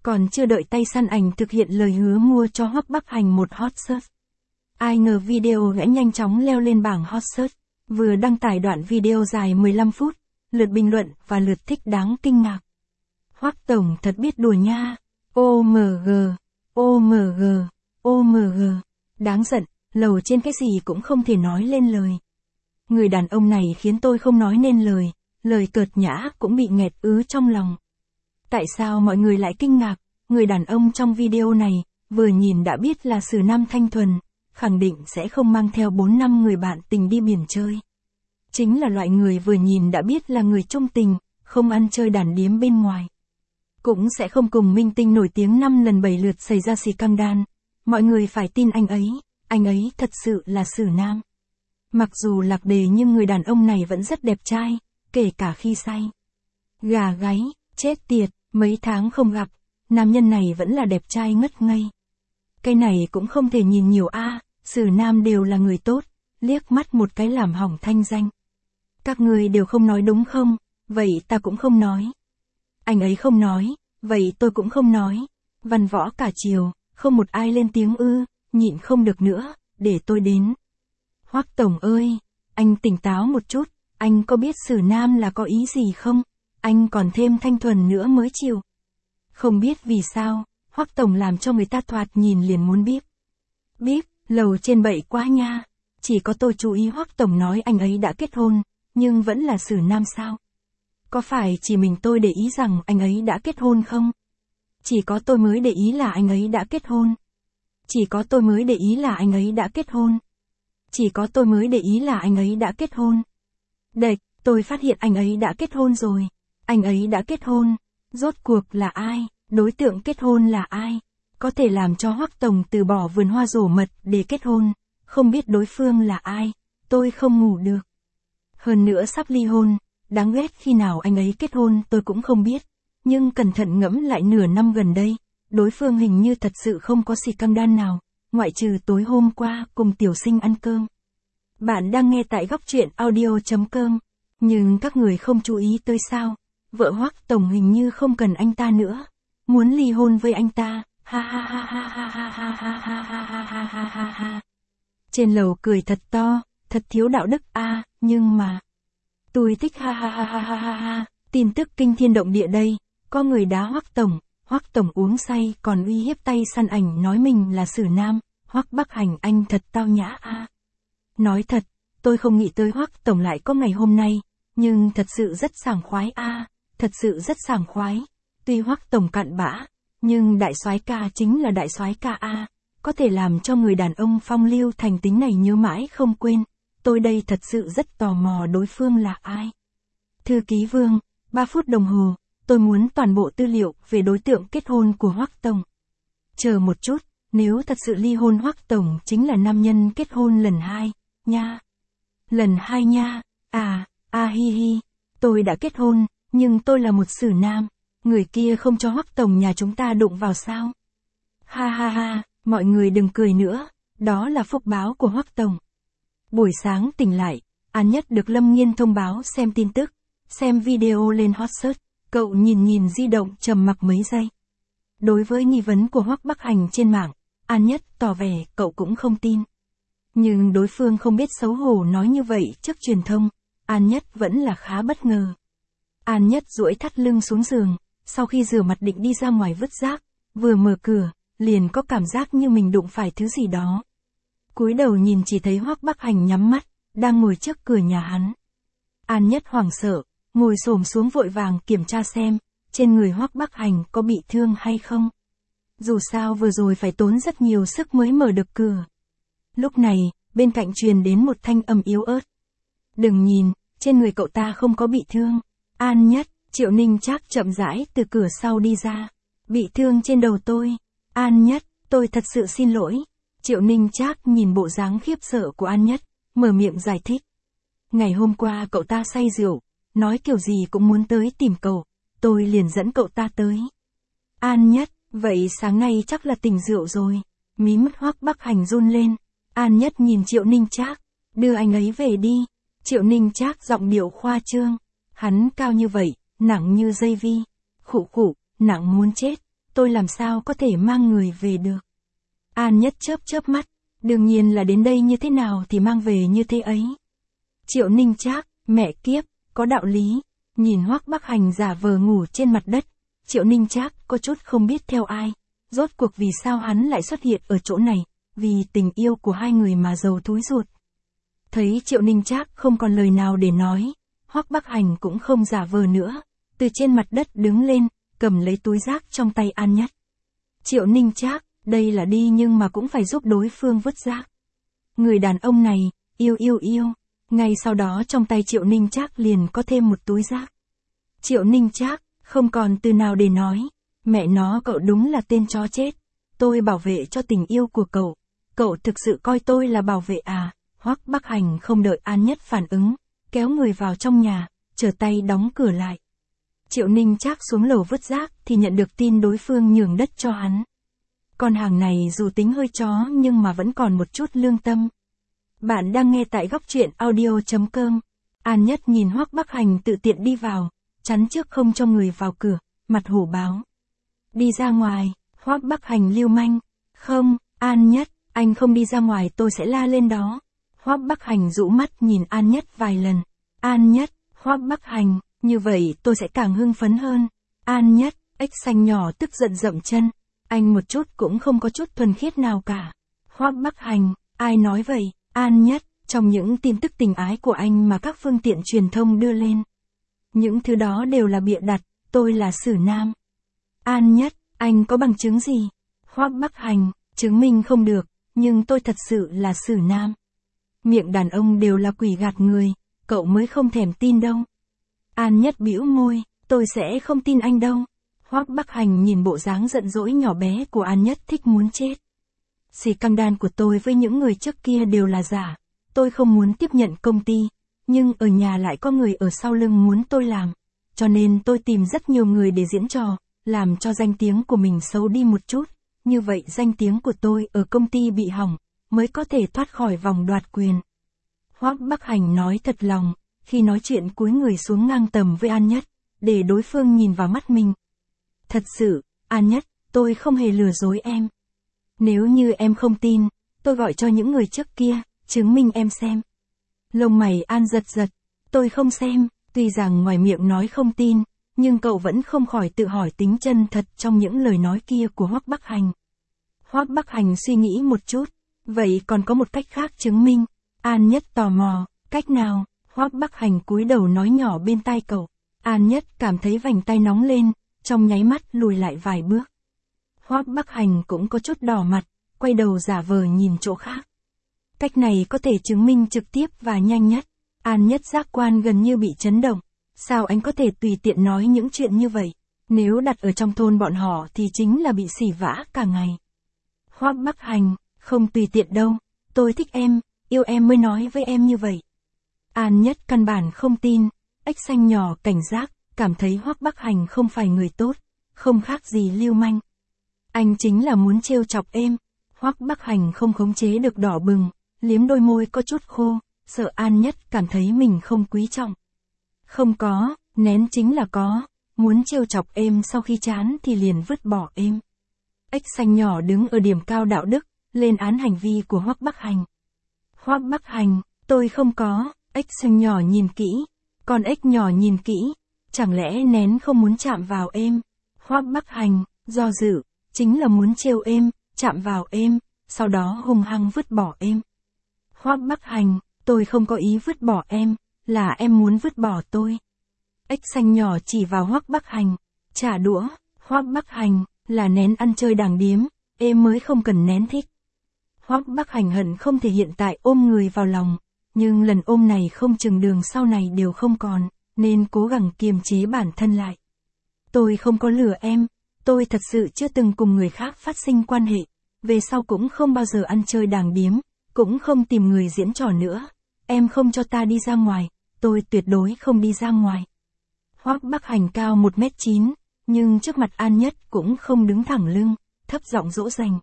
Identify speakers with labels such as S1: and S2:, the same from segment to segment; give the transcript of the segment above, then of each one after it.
S1: Còn chưa đợi tay săn ảnh thực hiện lời hứa mua cho Hoắc Bắc Hành một hot search. Ai ngờ video đã nhanh chóng leo lên bảng hot search, vừa đăng tải đoạn video dài 15 phút, lượt bình luận và lượt thích đáng kinh ngạc. Hoắc Tổng thật biết đùa nha, OMG, OMG, OMG, đáng giận, lầu trên cái gì cũng không thể nói lên lời. Người đàn ông này khiến tôi không nói nên lời, lời cợt nhã cũng bị nghẹt ứ trong lòng. Tại sao mọi người lại kinh ngạc, người đàn ông trong video này, vừa nhìn đã biết là Sử Nam thanh thuần, khẳng định sẽ không mang theo 4-5 người bạn tình đi biển chơi. Chính là loại người vừa nhìn đã biết là người trung tình, không ăn chơi đàn điếm bên ngoài. Cũng sẽ không cùng minh tinh nổi tiếng 5 lần 7 lượt xảy ra scandal. Mọi người phải tin anh ấy thật sự là Sử Nam. Mặc dù lạc đề nhưng người đàn ông này vẫn rất đẹp trai, kể cả khi say. Gà gáy, chết tiệt, mấy tháng không gặp, nam nhân này vẫn là đẹp trai ngất ngây. Cái này cũng không thể nhìn nhiều Sử Nam đều là người tốt, liếc mắt một cái làm hỏng thanh danh. Các người đều không nói đúng không, vậy ta cũng không nói. Anh ấy không nói, vậy tôi cũng không nói. Văn võ cả chiều, không một ai lên tiếng nhịn không được nữa, để tôi đến. Hoắc Tổng ơi, anh tỉnh táo một chút, anh có biết Sử Nam là có ý gì không? Anh còn thêm thanh thuần nữa mới chịu. Không biết vì sao, Hoắc Tổng làm cho người ta thoạt nhìn liền muốn bíp. Bíp, lầu trên bậy quá nha. Chỉ có tôi chú ý Hoắc Tổng nói anh ấy đã kết hôn, nhưng vẫn là Sử Nam sao? Có phải chỉ mình tôi để ý rằng anh ấy đã kết hôn không? Chỉ có tôi mới để ý là anh ấy đã kết hôn. Chỉ có tôi mới để ý là anh ấy đã kết hôn. Chỉ có tôi mới để ý là anh ấy đã kết hôn. Đệch, tôi phát hiện anh ấy đã kết hôn rồi. Anh ấy đã kết hôn. Rốt cuộc là ai? Đối tượng kết hôn là ai? Có thể làm cho Hoắc Tổng từ bỏ vườn hoa rổ mật để kết hôn. Không biết đối phương là ai. Tôi không ngủ được. Hơn nữa sắp ly hôn. Đáng ghét khi nào anh ấy kết hôn tôi cũng không biết. Nhưng cẩn thận ngẫm lại nửa năm gần đây. Đối phương hình như thật sự không có scandal nào. Ngoại trừ tối hôm qua cùng tiểu sinh ăn cơm. Bạn đang nghe tại góc truyện audio.com. Nhưng các người không chú ý tới sao? Vợ Hoắc Tổng hình như không cần anh ta nữa. Muốn ly hôn với anh ta. Ha ha ha ha ha ha ha ha ha ha ha ha ha ha. Trên lầu cười thật to, thật thiếu đạo đức nhưng mà. Tôi thích ha ha ha ha ha ha ha. Tin tức kinh thiên động địa đây. Có người đá Hoắc Tổng. Hoắc Tổng uống say còn uy hiếp tay săn ảnh nói mình là Sử Nam. Hoắc Bắc Hành anh thật tao nhã Nói thật, tôi không nghĩ tới Hoắc Tổng lại có ngày hôm nay. Nhưng thật sự rất sảng khoái thật sự rất sảng khoái. Tuy Hoắc Tổng cặn bã, nhưng đại soái ca chính là đại soái ca có thể làm cho người đàn ông phong lưu thành tính này nhớ mãi không quên. Tôi đây thật sự rất tò mò đối phương là ai. Thư ký Vương, 3 phút đồng hồ, tôi muốn toàn bộ tư liệu về đối tượng kết hôn của Hoắc Tổng. Chờ một chút, nếu thật sự ly hôn Hoắc Tổng chính là nam nhân kết hôn lần 2, nha. Lần 2 nha, hi hi, tôi đã kết hôn, nhưng tôi là một Sử Nam, người kia không cho Hoắc Tổng nhà chúng ta đụng vào sao? Ha ha ha, mọi người đừng cười nữa, đó là phúc báo của Hoắc Tổng. Buổi sáng tỉnh lại, An Nhất được Lâm Nghiên thông báo xem tin tức, xem video lên hot search, cậu nhìn di động trầm mặc mấy giây. Đối với nghi vấn của Hoắc Bắc Hành trên mạng, An Nhất tỏ vẻ cậu cũng không tin. Nhưng đối phương không biết xấu hổ nói như vậy trước truyền thông, An Nhất vẫn là khá bất ngờ. An Nhất duỗi thắt lưng xuống giường, sau khi rửa mặt định đi ra ngoài vứt rác, vừa mở cửa, liền có cảm giác như mình đụng phải thứ gì đó. Cúi đầu nhìn chỉ thấy Hoắc Bắc Hành nhắm mắt, đang ngồi trước cửa nhà hắn. An Nhất hoảng sợ, ngồi xổm xuống vội vàng kiểm tra xem, trên người Hoắc Bắc Hành có bị thương hay không. Dù sao vừa rồi phải tốn rất nhiều sức mới mở được cửa. Lúc này, bên cạnh truyền đến một thanh âm yếu ớt. Đừng nhìn, trên người cậu ta không có bị thương. An Nhất, Triệu Ninh Trác chậm rãi từ cửa sau đi ra. Bị thương trên đầu tôi. An Nhất, tôi thật sự xin lỗi. Triệu Ninh Trác nhìn bộ dáng khiếp sợ của An Nhất, mở miệng giải thích. Ngày hôm qua cậu ta say rượu, nói kiểu gì cũng muốn tới tìm cậu, tôi liền dẫn cậu ta tới. An Nhất, vậy sáng nay chắc là tỉnh rượu rồi. Mí mắt Hoắc Bắc Hành run lên. An Nhất nhìn Triệu Ninh Trác, đưa anh ấy về đi. Triệu Ninh Trác giọng điệu khoa trương. Hắn cao như vậy, nặng như dây vi. Khụ khụ, nặng muốn chết. tôi làm sao có thể mang người về được. An Nhất chớp chớp mắt, đương nhiên là đến đây như thế nào thì mang về như thế ấy. Triệu Ninh Trác, mẹ kiếp, có đạo lý, nhìn Hoắc Bắc Hành giả vờ ngủ trên mặt đất, Triệu Ninh Trác có chút không biết theo ai, rốt cuộc vì sao hắn lại xuất hiện ở chỗ này, vì tình yêu của hai người mà giàu thúi ruột. Thấy Triệu Ninh Trác không còn lời nào để nói, Hoắc Bắc Hành cũng không giả vờ nữa, từ trên mặt đất đứng lên, cầm lấy túi rác trong tay An Nhất. Triệu Ninh Trác, đây là đi nhưng mà cũng phải giúp đối phương vứt rác. Người đàn ông này, yêu. Ngay sau đó trong tay Triệu Ninh Trác liền có thêm một túi rác. Triệu Ninh Trác, không còn từ nào để nói, mẹ nó cậu đúng là tên chó chết. Tôi bảo vệ cho tình yêu của cậu thực sự coi tôi là bảo vệ à? Hoắc Bắc Hành không đợi An Nhất phản ứng, kéo người vào trong nhà, trở tay đóng cửa lại. Triệu Ninh Trác xuống lầu vứt rác thì nhận được tin đối phương nhường đất cho hắn. Con hàng này dù tính hơi chó nhưng mà vẫn còn một chút lương tâm. Bạn đang nghe tại góc truyện audio.com. An Nhất nhìn Hoắc Bắc Hành tự tiện đi vào, chắn trước không cho người vào cửa, mặt hổ báo. Đi ra ngoài, Hoắc Bắc Hành lưu manh. Không, An Nhất, anh không đi ra ngoài tôi sẽ la lên đó. Hoắc Bắc Hành rũ mắt nhìn An Nhất vài lần. An Nhất, Hoắc Bắc Hành, như vậy tôi sẽ càng hưng phấn hơn. An Nhất, ếch xanh nhỏ tức giận dậm chân. Anh một chút cũng không có chút thuần khiết nào cả. Hoắc Bắc Hành, ai nói vậy? An Nhất, trong những tin tức tình ái của anh mà các phương tiện truyền thông đưa lên. Những thứ đó đều là bịa đặt, tôi là Sử Nam. An Nhất, anh có bằng chứng gì? Hoắc Bắc Hành, chứng minh không được, nhưng tôi thật sự là Sử Nam. Miệng đàn ông đều là quỷ gạt người, cậu mới không thèm tin đâu. An Nhất bĩu môi, tôi sẽ không tin anh đâu. Hoắc Bắc Hành nhìn bộ dáng giận dỗi nhỏ bé của An Nhất thích muốn chết. Xì căng đan của tôi với những người trước kia đều là giả. Tôi không muốn tiếp nhận công ty, nhưng ở nhà lại có người ở sau lưng muốn tôi làm. Cho nên tôi tìm rất nhiều người để diễn trò, làm cho danh tiếng của mình xấu đi một chút. Như vậy danh tiếng của tôi ở công ty bị hỏng, mới có thể thoát khỏi vòng đoạt quyền. Hoắc Bắc Hành nói thật lòng, khi nói chuyện cúi người xuống ngang tầm với An Nhất, để đối phương nhìn vào mắt mình. Thật sự, An Nhất, tôi không hề lừa dối em. Nếu như em không tin, tôi gọi cho những người trước kia, chứng minh em xem. Lông mày An giật giật, tôi không xem, tuy rằng ngoài miệng nói không tin, nhưng cậu vẫn không khỏi tự hỏi tính chân thật trong những lời nói kia của Hoắc Bắc Hành. Hoắc Bắc Hành suy nghĩ một chút, vậy còn có một cách khác chứng minh. An Nhất tò mò, cách nào? Hoắc Bắc Hành cúi đầu nói nhỏ bên tai cậu. An Nhất cảm thấy vành tay nóng lên, trong nháy mắt lùi lại vài bước. Hoắc Bắc Hành cũng có chút đỏ mặt, quay đầu giả vờ nhìn chỗ khác. Cách này có thể chứng minh trực tiếp và nhanh nhất. An Nhất giác quan gần như bị chấn động. Sao anh có thể tùy tiện nói những chuyện như vậy? Nếu đặt ở trong thôn bọn họ thì chính là bị xỉ vả cả ngày. Hoắc Bắc Hành, không tùy tiện đâu. Tôi thích em, yêu em mới nói với em như vậy. An Nhất căn bản không tin. Ếch xanh nhỏ cảnh giác, cảm thấy Hoắc Bắc Hành không phải người tốt, không khác gì lưu manh. Anh chính là muốn trêu chọc em. Hoắc Bắc Hành không khống chế được đỏ bừng, liếm đôi môi có chút khô, sợ An Nhất cảm thấy mình không quý trọng. Không có, nén chính là có, muốn trêu chọc em sau khi chán thì liền vứt bỏ em. Ếch xanh nhỏ đứng ở điểm cao đạo đức, lên án hành vi của Hoắc Bắc Hành. Hoắc Bắc Hành, tôi không có, ếch xanh nhỏ nhìn kỹ, con ếch nhỏ nhìn kỹ, chẳng lẽ nén không muốn chạm vào em? Hoắc Bắc Hành, do dự, chính là muốn trêu em, chạm vào em, sau đó hung hăng vứt bỏ em. Hoắc Bắc Hành, tôi không có ý vứt bỏ em, là em muốn vứt bỏ tôi. Ếch xanh nhỏ chỉ vào Hoắc Bắc Hành, trả đũa. Hoắc Bắc Hành, là nén ăn chơi đàng điếm, em mới không cần nén thích. Hoắc Bắc Hành hận không thể hiện tại ôm người vào lòng, nhưng lần ôm này không chừng đường sau này đều không còn, nên cố gắng kiềm chế bản thân lại. Tôi không có lừa em, tôi thật sự chưa từng cùng người khác phát sinh quan hệ, về sau cũng không bao giờ ăn chơi đàng điếm, cũng không tìm người diễn trò nữa. Em không cho ta đi ra ngoài, tôi tuyệt đối không đi ra ngoài. Hoắc Bắc Hành cao 1m9, nhưng trước mặt An Nhất cũng không đứng thẳng lưng, thấp giọng dỗ dành.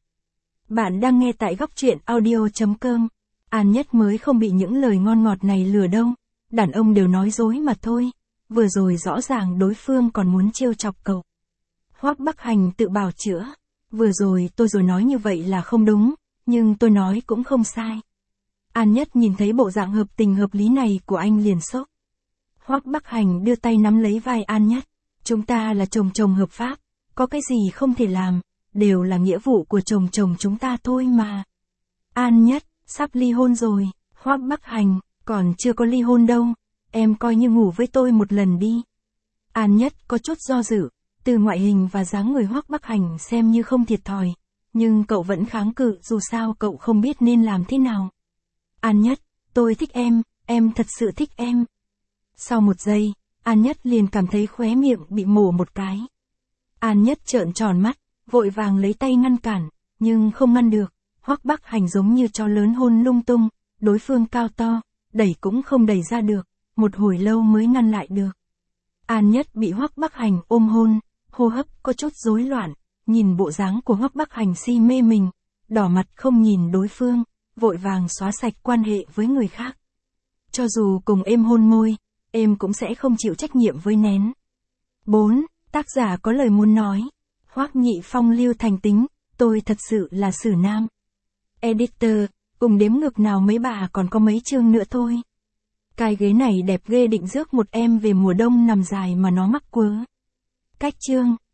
S1: Bạn đang nghe tại góc truyện audio.com. An Nhất mới không bị những lời ngon ngọt này lừa đâu, đàn ông đều nói dối mà thôi, vừa rồi rõ ràng đối phương còn muốn trêu chọc cậu. Hoắc Bắc Hành tự bào chữa. Vừa rồi tôi nói như vậy là không đúng, nhưng tôi nói cũng không sai. An Nhất nhìn thấy bộ dạng hợp tình hợp lý này của anh liền sốc. Hoắc Bắc Hành đưa tay nắm lấy vai An Nhất. Chúng ta là chồng chồng hợp pháp, có cái gì không thể làm, đều là nghĩa vụ của chồng chồng chúng ta thôi mà. An Nhất, sắp ly hôn rồi. Hoắc Bắc Hành, còn chưa có ly hôn đâu, em coi như ngủ với tôi một lần đi. An Nhất có chút do dự, từ ngoại hình và dáng người Hoắc Bắc Hành xem như không thiệt thòi, nhưng cậu vẫn kháng cự dù sao cậu không biết nên làm thế nào. An Nhất, tôi thích em thật sự thích em. Sau một giây, An Nhất liền cảm thấy khóe miệng bị mổ một cái. An Nhất trợn tròn mắt, vội vàng lấy tay ngăn cản, nhưng không ngăn được. Hoắc Bắc Hành giống như chó lớn hôn lung tung, đối phương cao to, đẩy cũng không đẩy ra được, một hồi lâu mới ngăn lại được. An Nhất bị Hoắc Bắc Hành ôm hôn, hô hấp có chút rối loạn, nhìn bộ dáng của Hoắc Bắc Hành si mê mình, đỏ mặt không nhìn đối phương, vội vàng xóa sạch quan hệ với người khác. Cho dù cùng em hôn môi, em cũng sẽ không chịu trách nhiệm với nén. 4. Tác giả có lời muốn nói. Hoắc Nhị Phong lưu thành tính, tôi thật sự là xử nam. Editor, cùng đếm ngược nào mấy bà còn có mấy chương nữa thôi. Cái ghế này đẹp ghê, định rước một em về mùa đông nằm dài mà nó mắc quớ. Cách chương.